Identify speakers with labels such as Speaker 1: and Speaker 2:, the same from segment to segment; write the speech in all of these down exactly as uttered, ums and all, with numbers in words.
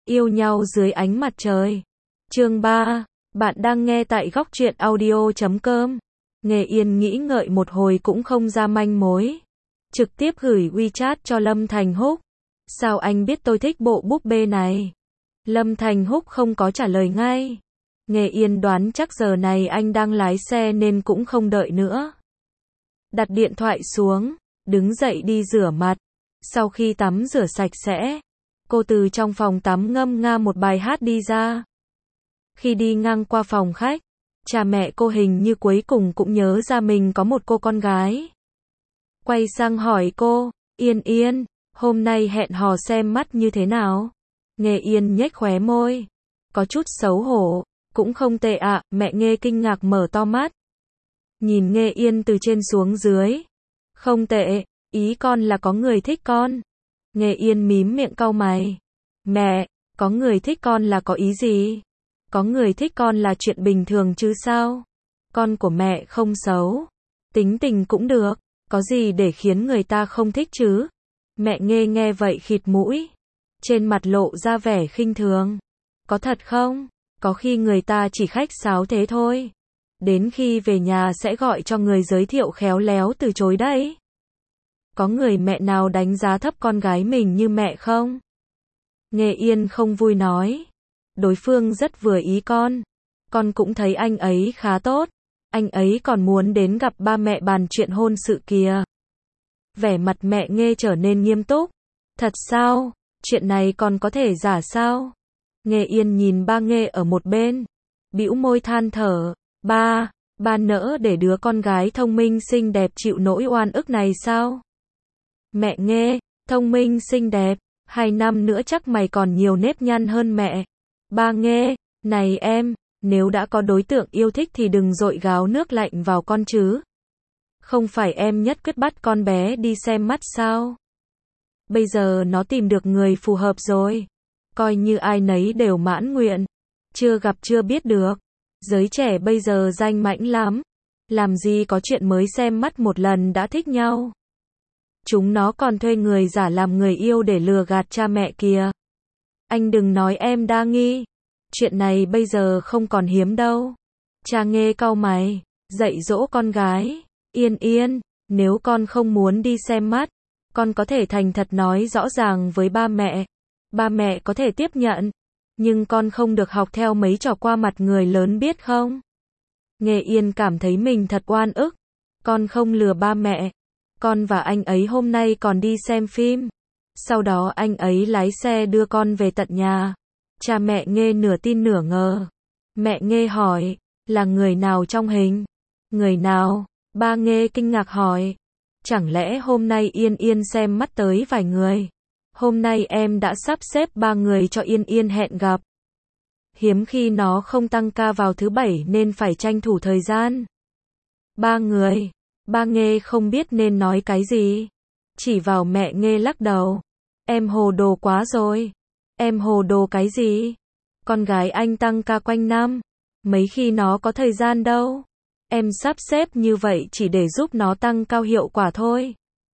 Speaker 1: Yêu nhau dưới ánh mặt trời. Chương ba. Bạn đang nghe tại góc truyện audio chấm com. Nghề Yên nghĩ ngợi một hồi cũng không ra manh mối. Trực tiếp gửi WeChat cho Lâm Thành Húc. Sao anh biết tôi thích bộ búp bê này? Lâm Thành Húc không có trả lời ngay. Nghề Yên đoán chắc giờ này anh đang lái xe nên cũng không đợi nữa. Đặt điện thoại xuống, đứng dậy đi rửa mặt. Sau khi tắm rửa sạch sẽ, cô từ trong phòng tắm ngâm nga một bài hát đi ra. Khi đi ngang qua phòng khách, cha mẹ cô hình như cuối cùng cũng nhớ ra mình có một cô con gái. Quay sang hỏi cô, Yên Yên, hôm nay hẹn hò xem mắt như thế nào? Nghề Yên nhếch khóe môi, có chút xấu hổ, cũng không tệ ạ. À. Mẹ Nghê kinh ngạc mở to mắt, nhìn Nghê Yên từ trên xuống dưới. Không tệ, ý con là có người thích con. Nghề Yên mím miệng cau mày. Mẹ, có người thích con là có ý gì? Có người thích con là chuyện bình thường chứ sao? Con của mẹ không xấu, tính tình cũng được, có gì để khiến người ta không thích chứ? Mẹ Nghê nghe vậy khịt mũi, trên mặt lộ ra vẻ khinh thường. Có thật không? Có khi người ta chỉ khách sáo thế thôi. Đến khi về nhà sẽ gọi cho người giới thiệu khéo léo từ chối đấy. Có người mẹ nào đánh giá thấp con gái mình như mẹ không? Nghề Yên không vui nói. Đối phương rất vừa ý con. Con cũng thấy anh ấy khá tốt. Anh ấy còn muốn đến gặp ba mẹ bàn chuyện hôn sự kìa. Vẻ mặt mẹ Nghê trở nên nghiêm túc. Thật sao? Chuyện này còn có thể giả sao? Nghề Yên nhìn ba Nghê ở một bên, bĩu môi than thở. Ba, ba nỡ để đứa con gái thông minh xinh đẹp chịu nỗi oan ức này sao? Mẹ Nghê, thông minh xinh đẹp, hai năm nữa chắc mày còn nhiều nếp nhăn hơn mẹ. Ba Nghê, này em, nếu đã có đối tượng yêu thích thì đừng dội gáo nước lạnh vào con chứ. Không phải em nhất quyết bắt con bé đi xem mắt sao? Bây giờ nó tìm được người phù hợp rồi. Coi như ai nấy đều mãn nguyện. Chưa gặp chưa biết được. Giới trẻ bây giờ danh mãnh lắm. Làm gì có chuyện mới xem mắt một lần đã thích nhau. Chúng nó còn thuê người giả làm người yêu để lừa gạt cha mẹ kìa. Anh đừng nói em đa nghi. Chuyện này bây giờ không còn hiếm đâu. Cha Nghê cau mày, dạy dỗ con gái. Yên Yên, nếu con không muốn đi xem mắt, con có thể thành thật nói rõ ràng với ba mẹ. Ba mẹ có thể tiếp nhận. Nhưng con không được học theo mấy trò qua mặt người lớn biết không? Nghề Yên cảm thấy mình thật oan ức. Con không lừa ba mẹ. Con và anh ấy hôm nay còn đi xem phim. Sau đó anh ấy lái xe đưa con về tận nhà. Cha mẹ Nghê nửa tin nửa ngờ. Mẹ Nghê hỏi, là người nào trong hình? Người nào? Ba Nghê kinh ngạc hỏi. Chẳng lẽ hôm nay Yên Yên xem mắt tới vài người? Hôm nay em đã sắp xếp ba người cho Yên Yên hẹn gặp. Hiếm khi nó không tăng ca vào thứ bảy nên phải tranh thủ thời gian. Ba người. Ba Nghê không biết nên nói cái gì. Chỉ vào mẹ Nghê lắc đầu. Em hồ đồ quá rồi. Em hồ đồ cái gì? Con gái anh tăng ca quanh năm. Mấy khi nó có thời gian đâu. Em sắp xếp như vậy chỉ để giúp nó tăng cao hiệu quả thôi.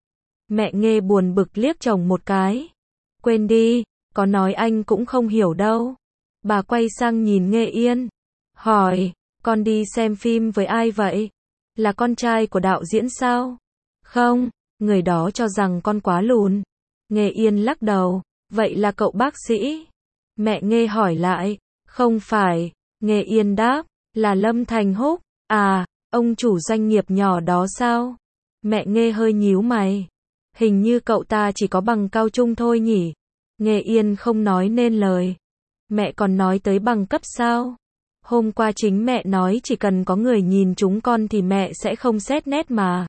Speaker 1: Mẹ Nghê buồn bực liếc chồng một cái. Quên đi, có nói anh cũng không hiểu đâu. Bà quay sang nhìn Nghê Yên. Hỏi, con đi xem phim với ai vậy? Là con trai của đạo diễn sao? Không, người đó cho rằng con quá lùn. Nghê Yên lắc đầu, vậy là cậu bác sĩ. Mẹ Nghê hỏi lại, không phải. Nghê Yên đáp, là Lâm Thành Húc. À, ông chủ doanh nghiệp nhỏ đó sao? Mẹ Nghê hơi nhíu mày. Hình như cậu ta chỉ có bằng cao trung thôi nhỉ? Nghê Yên không nói nên lời. Mẹ còn nói tới bằng cấp sao? Hôm qua chính mẹ nói chỉ cần có người nhìn chúng con thì mẹ sẽ không xét nét mà.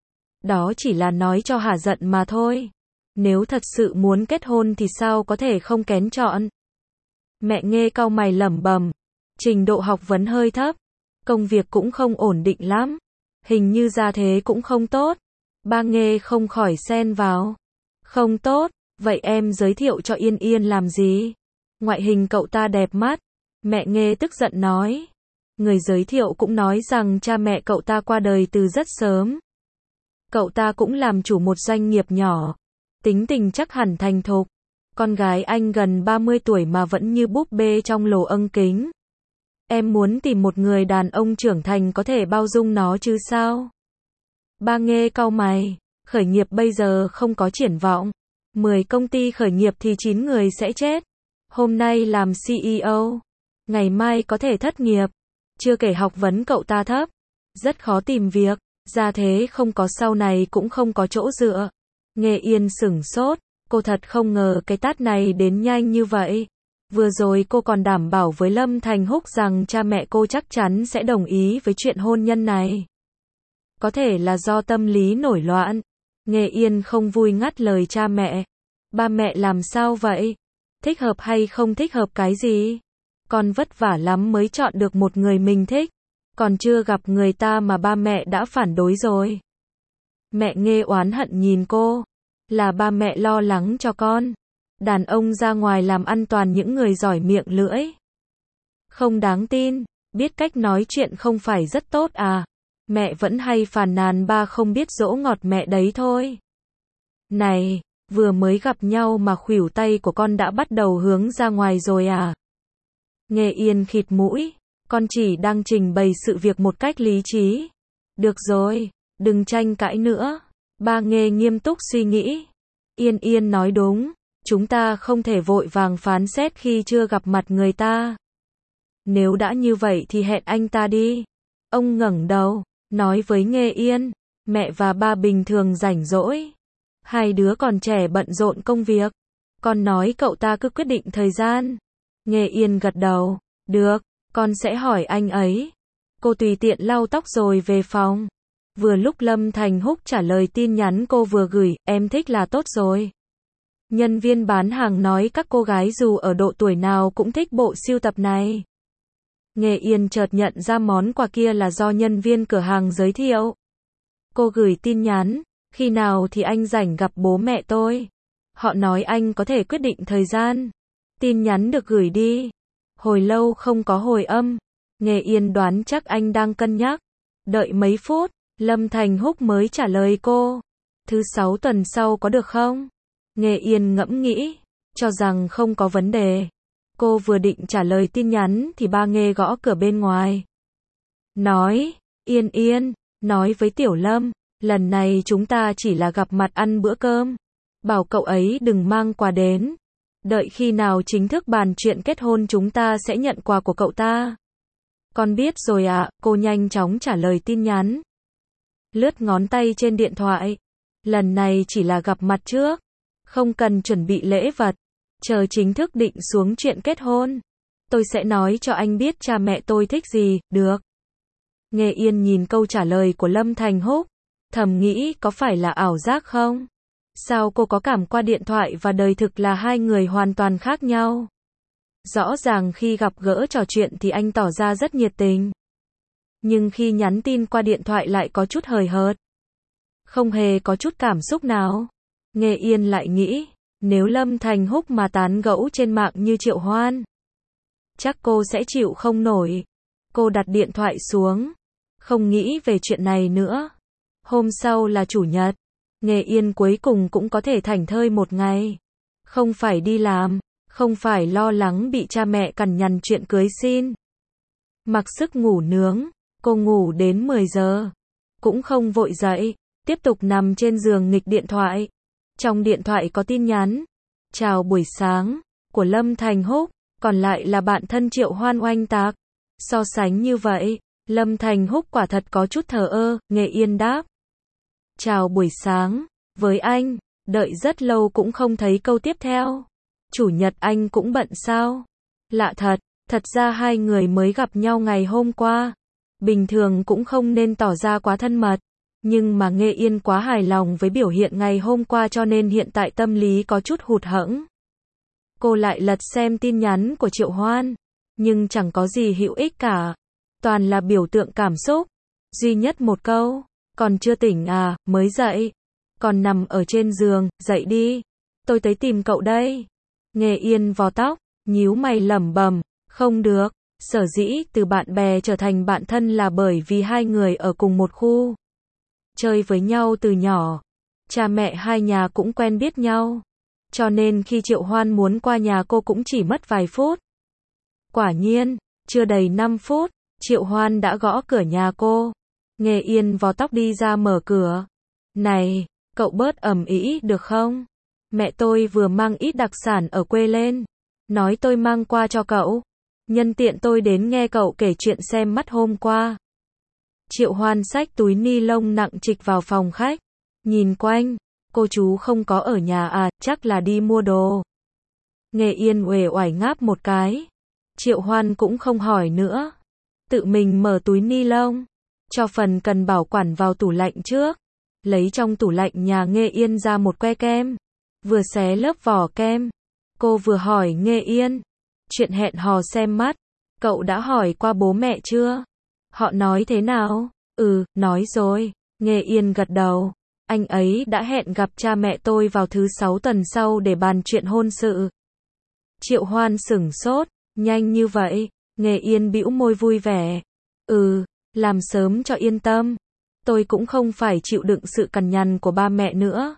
Speaker 1: Đó chỉ là nói cho hả giận mà thôi. Nếu thật sự muốn kết hôn thì sao có thể không kén chọn? Mẹ Nghê cau mày lẩm bẩm. Trình độ học vấn hơi thấp. Công việc cũng không ổn định lắm. Hình như gia thế cũng không tốt. Ba Nghê không khỏi xen vào. Không tốt, vậy em giới thiệu cho Yên Yên làm gì? Ngoại hình cậu ta đẹp mắt. Mẹ Nghê tức giận nói. Người giới thiệu cũng nói rằng cha mẹ cậu ta qua đời từ rất sớm. Cậu ta cũng làm chủ một doanh nghiệp nhỏ. Tính tình chắc hẳn thành thục. Con gái anh gần ba mươi tuổi mà vẫn như búp bê trong lồ âng kính. Em muốn tìm một người đàn ông trưởng thành có thể bao dung nó chứ sao? Ba Nghê cau mày, khởi nghiệp bây giờ không có triển vọng. mười công ty khởi nghiệp thì chín người sẽ chết. Hôm nay làm xê e ô, ngày mai có thể thất nghiệp. Chưa kể học vấn cậu ta thấp, rất khó tìm việc, ra thế không có sau này cũng không có chỗ dựa. Nghê Yên sửng sốt, cô thật không ngờ cái tát này đến nhanh như vậy. Vừa rồi cô còn đảm bảo với Lâm Thành Húc rằng cha mẹ cô chắc chắn sẽ đồng ý với chuyện hôn nhân này. Có thể là do tâm lý nổi loạn. Nghê Yên không vui ngắt lời cha mẹ. Ba mẹ làm sao vậy? Thích hợp hay không thích hợp cái gì? Con vất vả lắm mới chọn được một người mình thích. Còn chưa gặp người ta mà ba mẹ đã phản đối rồi. Mẹ Nghê oán hận nhìn cô. Là ba mẹ lo lắng cho con. Đàn ông ra ngoài làm ăn toàn những người giỏi miệng lưỡi. Không đáng tin, biết cách nói chuyện không phải rất tốt à. Mẹ vẫn hay phàn nàn ba không biết dỗ ngọt mẹ đấy thôi. Này, vừa mới gặp nhau mà khuỷu tay của con đã bắt đầu hướng ra ngoài rồi à? Nghê Yên khịt mũi, con chỉ đang trình bày sự việc một cách lý trí. Được rồi, đừng tranh cãi nữa. Ba Nghê nghiêm túc suy nghĩ. Yên Yên nói đúng, chúng ta không thể vội vàng phán xét khi chưa gặp mặt người ta. Nếu đã như vậy thì hẹn anh ta đi. Ông ngẩng đầu, nói với Nghê Yên, mẹ và ba bình thường rảnh rỗi. Hai đứa còn trẻ bận rộn công việc. Con nói cậu ta cứ quyết định thời gian. Nghê Yên gật đầu, được, con sẽ hỏi anh ấy. Cô tùy tiện lau tóc rồi về phòng. Vừa lúc Lâm Thành Húc trả lời tin nhắn cô vừa gửi, em thích là tốt rồi. Nhân viên bán hàng nói các cô gái dù ở độ tuổi nào cũng thích bộ sưu tập này. Nghê Yên chợt nhận ra món quà kia là do nhân viên cửa hàng giới thiệu. Cô gửi tin nhắn, khi nào thì anh rảnh gặp bố mẹ tôi. Họ nói anh có thể quyết định thời gian. Tin nhắn được gửi đi. Hồi lâu không có hồi âm. Nghê Yên đoán chắc anh đang cân nhắc. Đợi mấy phút, Lâm Thành Húc mới trả lời cô. Thứ sáu tuần sau có được không? Nghê Yên ngẫm nghĩ, cho rằng không có vấn đề. Cô vừa định trả lời tin nhắn thì ba Nghê gõ cửa bên ngoài. Nói, Yên Yên, nói với Tiểu Lâm, lần này chúng ta chỉ là gặp mặt ăn bữa cơm. Bảo cậu ấy đừng mang quà đến. Đợi khi nào chính thức bàn chuyện kết hôn chúng ta sẽ nhận quà của cậu ta. Con biết rồi ạ, cô nhanh chóng trả lời tin nhắn. Lướt ngón tay trên điện thoại. Lần này chỉ là gặp mặt trước. Không cần chuẩn bị lễ vật. Chờ chính thức định xuống chuyện kết hôn. Tôi sẽ nói cho anh biết cha mẹ tôi thích gì, được. Nghê Yên nhìn câu trả lời của Lâm Thành Húc. Thầm nghĩ có phải là ảo giác không? Sao cô có cảm qua điện thoại và đời thực là hai người hoàn toàn khác nhau? Rõ ràng khi gặp gỡ trò chuyện thì anh tỏ ra rất nhiệt tình. Nhưng khi nhắn tin qua điện thoại lại có chút hời hợt. Không hề có chút cảm xúc nào. Nghê Yên lại nghĩ, nếu Lâm Thành Húc mà tán gẫu trên mạng như Triệu Hoan, chắc cô sẽ chịu không nổi. Cô đặt điện thoại xuống, không nghĩ về chuyện này nữa. Hôm sau là chủ nhật, Nghê Yên cuối cùng cũng có thể thảnh thơi một ngày. Không phải đi làm, không phải lo lắng bị cha mẹ cằn nhằn chuyện cưới xin. Mặc sức ngủ nướng, cô ngủ đến mười giờ. Cũng không vội dậy, tiếp tục nằm trên giường nghịch điện thoại. Trong điện thoại có tin nhắn. Chào buổi sáng, của Lâm Thành Húc, còn lại là bạn thân Triệu Hoan oanh tạc. So sánh như vậy, Lâm Thành Húc quả thật có chút thờ ơ, Nghê Yên đáp. Chào buổi sáng, với anh, đợi rất lâu cũng không thấy câu tiếp theo. Chủ nhật anh cũng bận sao? Lạ thật, thật ra hai người mới gặp nhau ngày hôm qua. Bình thường cũng không nên tỏ ra quá thân mật. Nhưng mà Nghê Yên quá hài lòng với biểu hiện ngày hôm qua cho nên hiện tại tâm lý có chút hụt hẫng. Cô lại lật xem tin nhắn của Triệu Hoan. Nhưng chẳng có gì hữu ích cả. Toàn là biểu tượng cảm xúc. Duy nhất một câu. Còn chưa tỉnh à, mới dậy. Còn nằm ở trên giường, dậy đi. Tôi tới tìm cậu đây. Nghê Yên vò tóc, nhíu mày lẩm bẩm, không được. Sở dĩ từ bạn bè trở thành bạn thân là bởi vì hai người ở cùng một khu. Chơi với nhau từ nhỏ. Cha mẹ hai nhà cũng quen biết nhau. cho nên khi Triệu Hoan muốn qua nhà cô cũng chỉ mất vài phút. Quả nhiên, chưa đầy năm phút, Triệu Hoan đã gõ cửa nhà cô. Nghê Yên vò tóc đi ra mở cửa. Này, cậu bớt ầm ĩ được không? Mẹ tôi vừa mang ít đặc sản ở quê lên. Nói tôi mang qua cho cậu. Nhân tiện tôi đến nghe cậu kể chuyện xem mắt hôm qua. Triệu Hoan xách túi ni lông nặng trịch vào phòng khách. Nhìn quanh, cô chú không có ở nhà à, chắc là đi mua đồ. Nghê Yên uể oải ngáp một cái. Triệu Hoan cũng không hỏi nữa. Tự mình mở túi ni lông, cho phần cần bảo quản vào tủ lạnh trước. Lấy trong tủ lạnh nhà Nghê Yên ra một que kem. Vừa xé lớp vỏ kem, cô vừa hỏi Nghê Yên. Chuyện hẹn hò xem mắt, cậu đã hỏi qua bố mẹ chưa? Họ nói thế nào? Ừ, nói rồi. Nghê Yên gật đầu. Anh ấy đã hẹn gặp cha mẹ tôi vào thứ sáu tuần sau để bàn chuyện hôn sự. Triệu Hoan sửng sốt. Nhanh như vậy? Nghê Yên bĩu môi vui vẻ. Ừ, làm sớm cho yên tâm. Tôi cũng không phải chịu đựng sự cằn nhằn của ba mẹ nữa.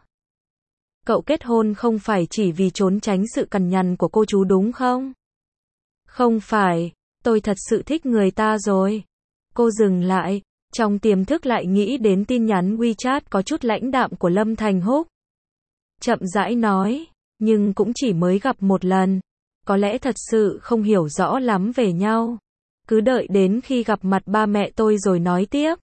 Speaker 1: Cậu kết hôn không phải chỉ vì trốn tránh sự cằn nhằn của cô chú đúng không? Không phải, tôi thật sự thích người ta rồi. Cô dừng lại, trong tiềm thức lại nghĩ đến tin nhắn WeChat có chút lãnh đạm của Lâm Thành Húc. Chậm rãi nói, nhưng cũng chỉ mới gặp một lần. Có lẽ thật sự không hiểu rõ lắm về nhau. Cứ đợi đến khi gặp mặt ba mẹ tôi rồi nói tiếp.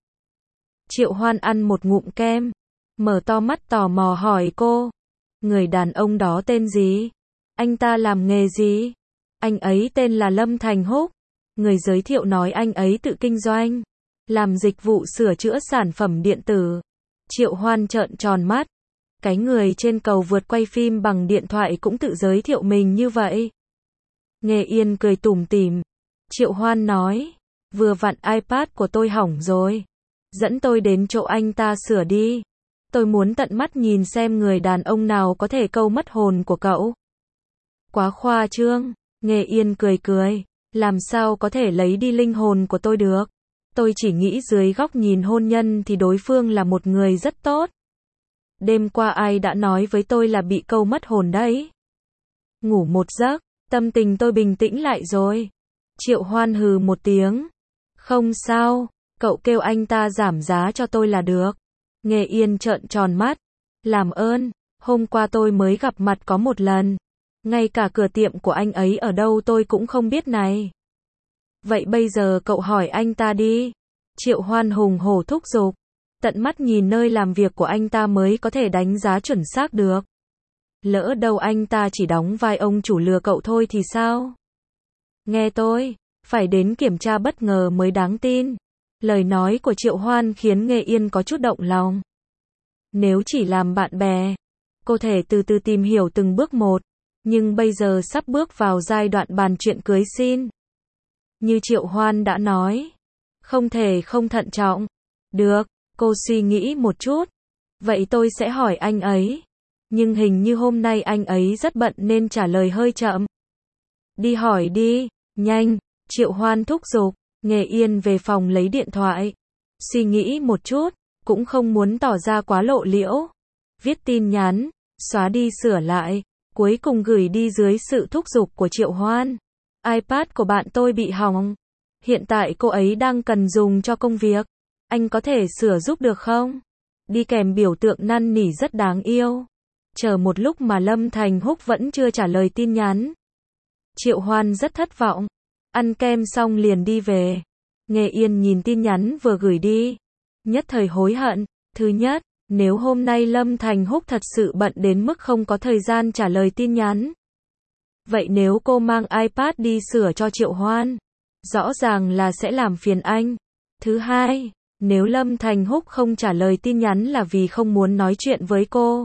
Speaker 1: Triệu Hoan ăn một ngụm kem, mở to mắt tò mò hỏi cô. Người đàn ông đó tên gì? Anh ta làm nghề gì? Anh ấy tên là Lâm Thành Húc. Người giới thiệu nói anh ấy tự kinh doanh, làm dịch vụ sửa chữa sản phẩm điện tử. Triệu Hoan trợn tròn mắt. Cái người trên cầu vượt quay phim bằng điện thoại cũng tự giới thiệu mình như vậy. Nghê Yên cười tủm tỉm. Triệu Hoan nói, vừa vặn iPad của tôi hỏng rồi. Dẫn tôi đến chỗ anh ta sửa đi. Tôi muốn tận mắt nhìn xem người đàn ông nào có thể câu mất hồn của cậu. Quá khoa trương. Nghê Yên cười cười. Làm sao có thể lấy đi linh hồn của tôi được? Tôi chỉ nghĩ dưới góc nhìn hôn nhân thì đối phương là một người rất tốt. Đêm qua ai đã nói với tôi là bị câu mất hồn đấy? Ngủ một giấc, tâm tình tôi bình tĩnh lại rồi. Triệu Hoan hừ một tiếng. Không sao, cậu kêu anh ta giảm giá cho tôi là được. Nghê Yên trợn tròn mắt. Làm ơn, hôm qua tôi mới gặp mặt có một lần. Ngay cả cửa tiệm của anh ấy ở đâu tôi cũng không biết này. Vậy bây giờ cậu hỏi anh ta đi. Triệu Hoan hùng hổ thúc giục. Tận mắt nhìn nơi làm việc của anh ta mới có thể đánh giá chuẩn xác được. Lỡ đâu anh ta chỉ đóng vai ông chủ lừa cậu thôi thì sao? Nghe tôi, phải đến kiểm tra bất ngờ mới đáng tin. Lời nói của Triệu Hoan khiến Nghê Yên có chút động lòng. Nếu chỉ làm bạn bè, cô thể từ từ tìm hiểu từng bước một. Nhưng bây giờ sắp bước vào giai đoạn bàn chuyện cưới xin. Như Triệu Hoan đã nói, không thể không thận trọng. Được, cô suy nghĩ một chút. Vậy tôi sẽ hỏi anh ấy. Nhưng hình như hôm nay anh ấy rất bận nên trả lời hơi chậm. Đi hỏi đi, nhanh. Triệu Hoan thúc giục. Nghê Yên về phòng lấy điện thoại. Suy nghĩ một chút, cũng không muốn tỏ ra quá lộ liễu. Viết tin nhắn, xóa đi sửa lại, cuối cùng gửi đi dưới sự thúc giục của Triệu Hoan. iPad của bạn tôi bị hỏng. Hiện tại cô ấy đang cần dùng cho công việc. Anh có thể sửa giúp được không? Đi kèm biểu tượng năn nỉ rất đáng yêu. Chờ một lúc mà Lâm Thành Húc vẫn chưa trả lời tin nhắn. Triệu Hoan rất thất vọng. Ăn kem xong liền đi về. Nghê Yên nhìn tin nhắn vừa gửi đi. Nhất thời hối hận. Thứ nhất, nếu hôm nay Lâm Thành Húc thật sự bận đến mức không có thời gian trả lời tin nhắn. Vậy nếu cô mang iPad đi sửa cho Triệu Hoan, rõ ràng là sẽ làm phiền anh. Thứ hai, nếu Lâm Thành Húc không trả lời tin nhắn là vì không muốn nói chuyện với cô.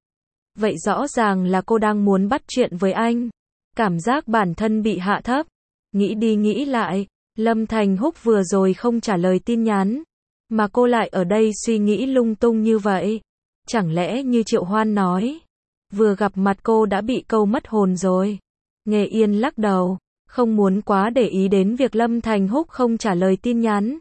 Speaker 1: Vậy rõ ràng là cô đang muốn bắt chuyện với anh. Cảm giác bản thân bị hạ thấp. Nghĩ đi nghĩ lại, Lâm Thành Húc vừa rồi không trả lời tin nhắn. Mà cô lại ở đây suy nghĩ lung tung như vậy. Chẳng lẽ như Triệu Hoan nói, vừa gặp mặt cô đã bị câu mất hồn rồi. Nghê Yên lắc đầu, không muốn quá để ý đến việc Lâm Thành Húc không trả lời tin nhắn.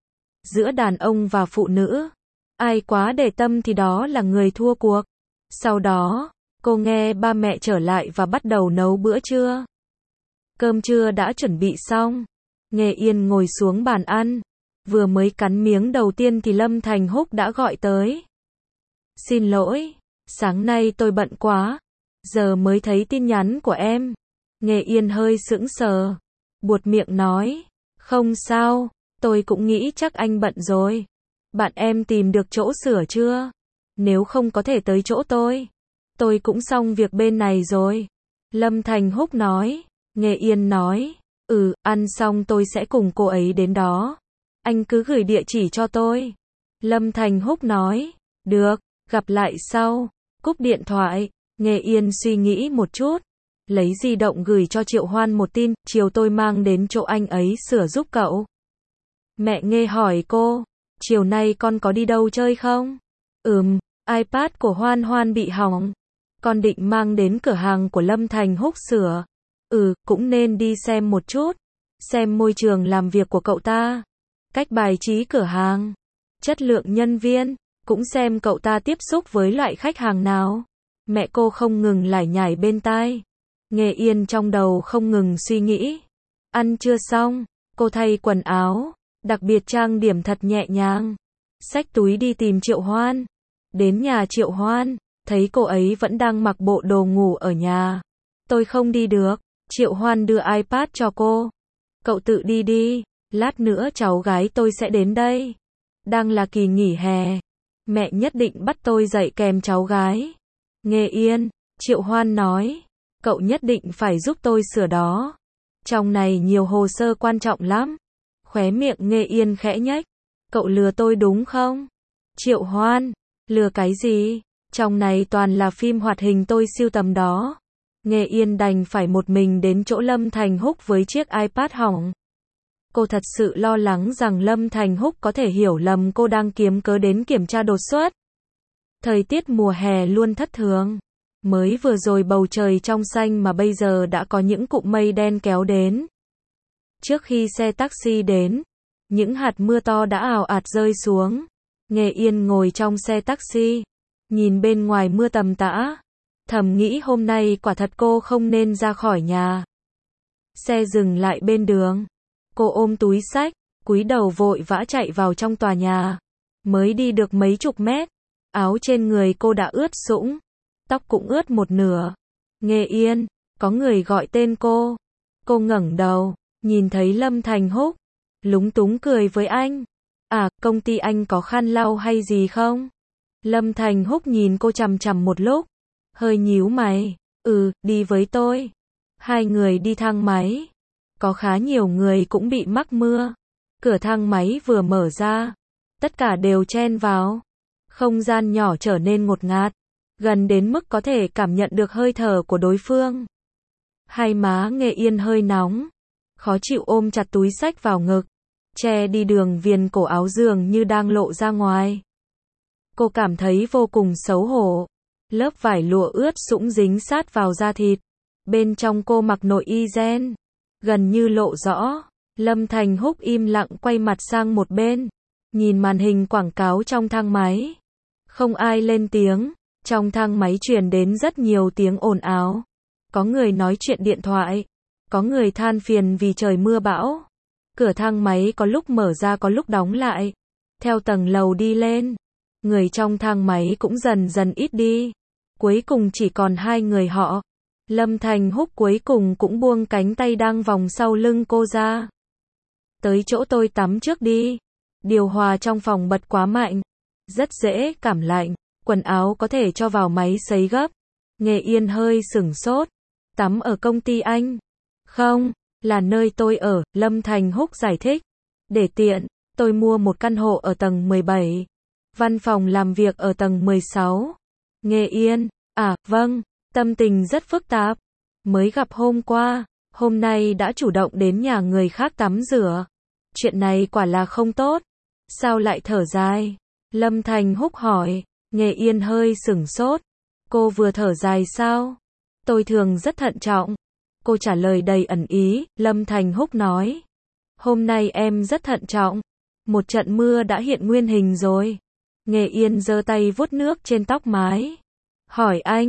Speaker 1: Giữa đàn ông và phụ nữ, ai quá để tâm thì đó là người thua cuộc. Sau đó, Cô nghe ba mẹ trở lại và bắt đầu nấu bữa trưa. Cơm trưa đã chuẩn bị xong. Nghê Yên ngồi xuống bàn ăn. Vừa mới cắn miếng đầu tiên thì Lâm Thành Húc đã gọi tới. Xin lỗi, sáng nay tôi bận quá. Giờ mới thấy tin nhắn của em. Nghê Yên hơi sững sờ. Buột miệng nói. Không sao, tôi cũng nghĩ chắc anh bận rồi. Bạn em tìm được chỗ sửa chưa? Nếu không có thể tới chỗ tôi. Tôi cũng xong việc bên này rồi. Lâm Thành Húc nói. Nghê Yên nói. Ừ, ăn xong tôi sẽ cùng cô ấy đến đó. Anh cứ gửi địa chỉ cho tôi. Lâm Thành Húc nói. Được, gặp lại sau. Cúp điện thoại. Nghê Yên suy nghĩ một chút. Lấy di động gửi cho Triệu Hoan một tin. Chiều tôi mang đến chỗ anh ấy sửa giúp cậu. Mẹ Nghê hỏi cô. Chiều nay con có đi đâu chơi không? Ừm, iPad của Hoan Hoan bị hỏng. Con định mang đến cửa hàng của Lâm Thành Húc sửa. Ừ, cũng nên đi xem một chút. Xem môi trường làm việc của cậu ta. Cách bài trí cửa hàng. Chất lượng nhân viên. Cũng xem cậu ta tiếp xúc với loại khách hàng nào. Mẹ cô không ngừng lải nhải bên tai. Nghê Yên trong đầu không ngừng suy nghĩ. Ăn trưa xong, cô thay quần áo. Đặc biệt trang điểm thật nhẹ nhàng. Xách túi đi tìm Triệu Hoan. Đến nhà Triệu Hoan. Thấy cô ấy vẫn đang mặc bộ đồ ngủ ở nhà. Tôi không đi được. Triệu Hoan đưa iPad cho cô. Cậu tự đi đi. Lát nữa cháu gái tôi sẽ đến đây. Đang là kỳ nghỉ hè. Mẹ nhất định bắt tôi dạy kèm cháu gái. Nghê Yên. Triệu Hoan nói. Cậu nhất định phải giúp tôi sửa đó. Trong này nhiều hồ sơ quan trọng lắm. Khóe miệng Nghê Yên khẽ nhếch. Cậu lừa tôi đúng không? Triệu Hoan. Lừa cái gì? Trong này toàn là phim hoạt hình tôi sưu tầm đó. Nghê Yên đành phải một mình đến chỗ Lâm Thành Húc với chiếc iPad hỏng. Cô thật sự lo lắng rằng Lâm Thành Húc có thể hiểu lầm cô đang kiếm cớ đến kiểm tra đột xuất. Thời tiết mùa hè luôn thất thường. Mới vừa rồi bầu trời trong xanh mà bây giờ đã có những cụm mây đen kéo đến. Trước khi xe taxi đến, những hạt mưa to đã ào ạt rơi xuống. Nghê Yên ngồi trong xe taxi, nhìn bên ngoài mưa tầm tã, thầm nghĩ hôm nay quả thật cô không nên ra khỏi nhà. Xe dừng lại bên đường, cô ôm túi xách, cúi đầu vội vã chạy vào trong tòa nhà. Mới đi được mấy chục mét, áo trên người cô đã ướt sũng, tóc cũng ướt một nửa. Nghê Yên, có người gọi tên cô. Cô ngẩng đầu, nhìn thấy Lâm Thành Húc, lúng túng cười với anh. À, công ty anh có khăn lau hay gì không? Lâm Thành Húc nhìn cô chằm chằm một lúc, hơi nhíu mày. Ừ, đi với tôi. Hai người đi thang máy. Có khá nhiều người cũng bị mắc mưa. Cửa thang máy vừa mở ra, tất cả đều chen vào. Không gian nhỏ trở nên ngột ngạt, gần đến mức có thể cảm nhận được hơi thở của đối phương. Hai má Nghê Yên hơi nóng, khó chịu ôm chặt túi xách vào ngực, che đi đường viền cổ áo dường như đang lộ ra ngoài. Cô cảm thấy vô cùng xấu hổ. Lớp vải lụa ướt sũng dính sát vào da thịt. Bên trong cô mặc nội y ren, gần như lộ rõ. Lâm Thành Húc im lặng quay mặt sang một bên, nhìn màn hình quảng cáo trong thang máy. Không ai lên tiếng, trong thang máy truyền đến rất nhiều tiếng ồn ào. Có người nói chuyện điện thoại, có người than phiền vì trời mưa bão. Cửa thang máy có lúc mở ra có lúc đóng lại. Theo tầng lầu đi lên, người trong thang máy cũng dần dần ít đi. Cuối cùng chỉ còn hai người họ. Lâm Thành Húc cuối cùng cũng buông cánh tay đang vòng sau lưng cô ra. Tới chỗ tôi tắm trước đi. Điều hòa trong phòng bật quá mạnh, rất dễ cảm lạnh. Quần áo có thể cho vào máy sấy gấp. Nghê Yên hơi sửng sốt. Tắm ở công ty anh? Không, là nơi tôi ở, Lâm Thành Húc giải thích. Để tiện, tôi mua một căn hộ ở tầng mười bảy. Văn phòng làm việc ở tầng mười sáu. Nghê Yên, à, vâng, tâm tình rất phức tạp. Mới gặp hôm qua, hôm nay đã chủ động đến nhà người khác tắm rửa. Chuyện này quả là không tốt. Sao lại thở dài? Lâm Thành Húc hỏi. Nghê Yên hơi sửng sốt. Cô vừa thở dài sao? Tôi thường rất thận trọng. Cô trả lời đầy ẩn ý. Lâm Thành Húc nói. Hôm nay em rất thận trọng. Một trận mưa đã hiện nguyên hình rồi. Nghê Yên giơ tay vuốt nước trên tóc mái. Hỏi anh,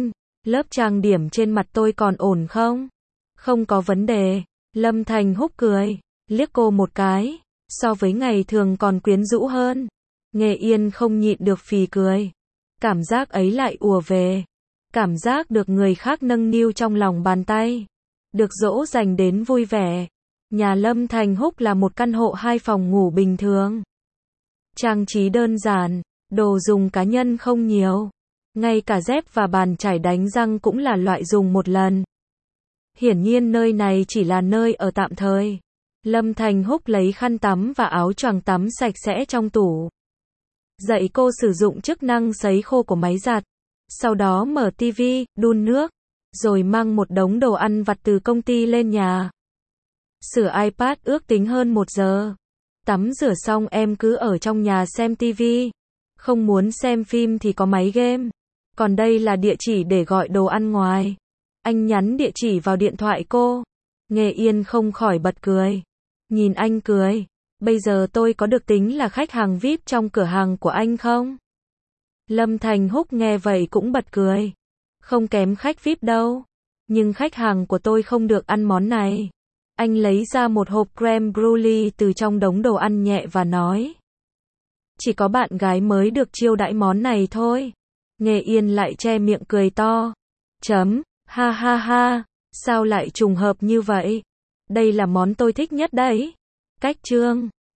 Speaker 1: Lớp trang điểm trên mặt tôi còn ổn không? Không có vấn đề. Lâm Thành Húc cười, liếc cô một cái, so với ngày thường còn quyến rũ hơn. Nghê Yên không nhịn được phì cười. Cảm giác ấy lại ùa về. Cảm giác được người khác nâng niu trong lòng bàn tay. Được dỗ dành đến vui vẻ. Nhà Lâm Thành Húc là một căn hộ hai phòng ngủ bình thường. Trang trí đơn giản, đồ dùng cá nhân không nhiều. Ngay cả dép và bàn chải đánh răng cũng là loại dùng một lần. Hiển nhiên nơi này chỉ là nơi ở tạm thời. Lâm Thành Húc lấy khăn tắm và áo choàng tắm sạch sẽ trong tủ. Dạy cô sử dụng chức năng sấy khô của máy giặt. Sau đó mở tivi, đun nước. Rồi mang một đống đồ ăn vặt từ công ty lên nhà. Sửa iPad ước tính hơn một giờ. Tắm rửa xong em cứ ở trong nhà xem tivi. Không muốn xem phim thì có máy game. Còn đây là địa chỉ để gọi đồ ăn ngoài. Anh nhắn địa chỉ vào điện thoại cô. Nghê Yên không khỏi bật cười. Nhìn anh cười. Bây giờ tôi có được tính là khách hàng vi ai pi trong cửa hàng của anh không? Lâm Thành Húc nghe vậy cũng bật cười. Không kém khách vi ai pi đâu. Nhưng khách hàng của tôi không được ăn món này. Anh lấy ra một hộp creme brulee từ trong đống đồ ăn nhẹ và nói. Chỉ có bạn gái mới được chiêu đãi món này thôi. Nghê Yên lại che miệng cười to. Chấm, ha ha ha, sao lại trùng hợp như vậy? Đây là món tôi thích nhất đấy. Cách chương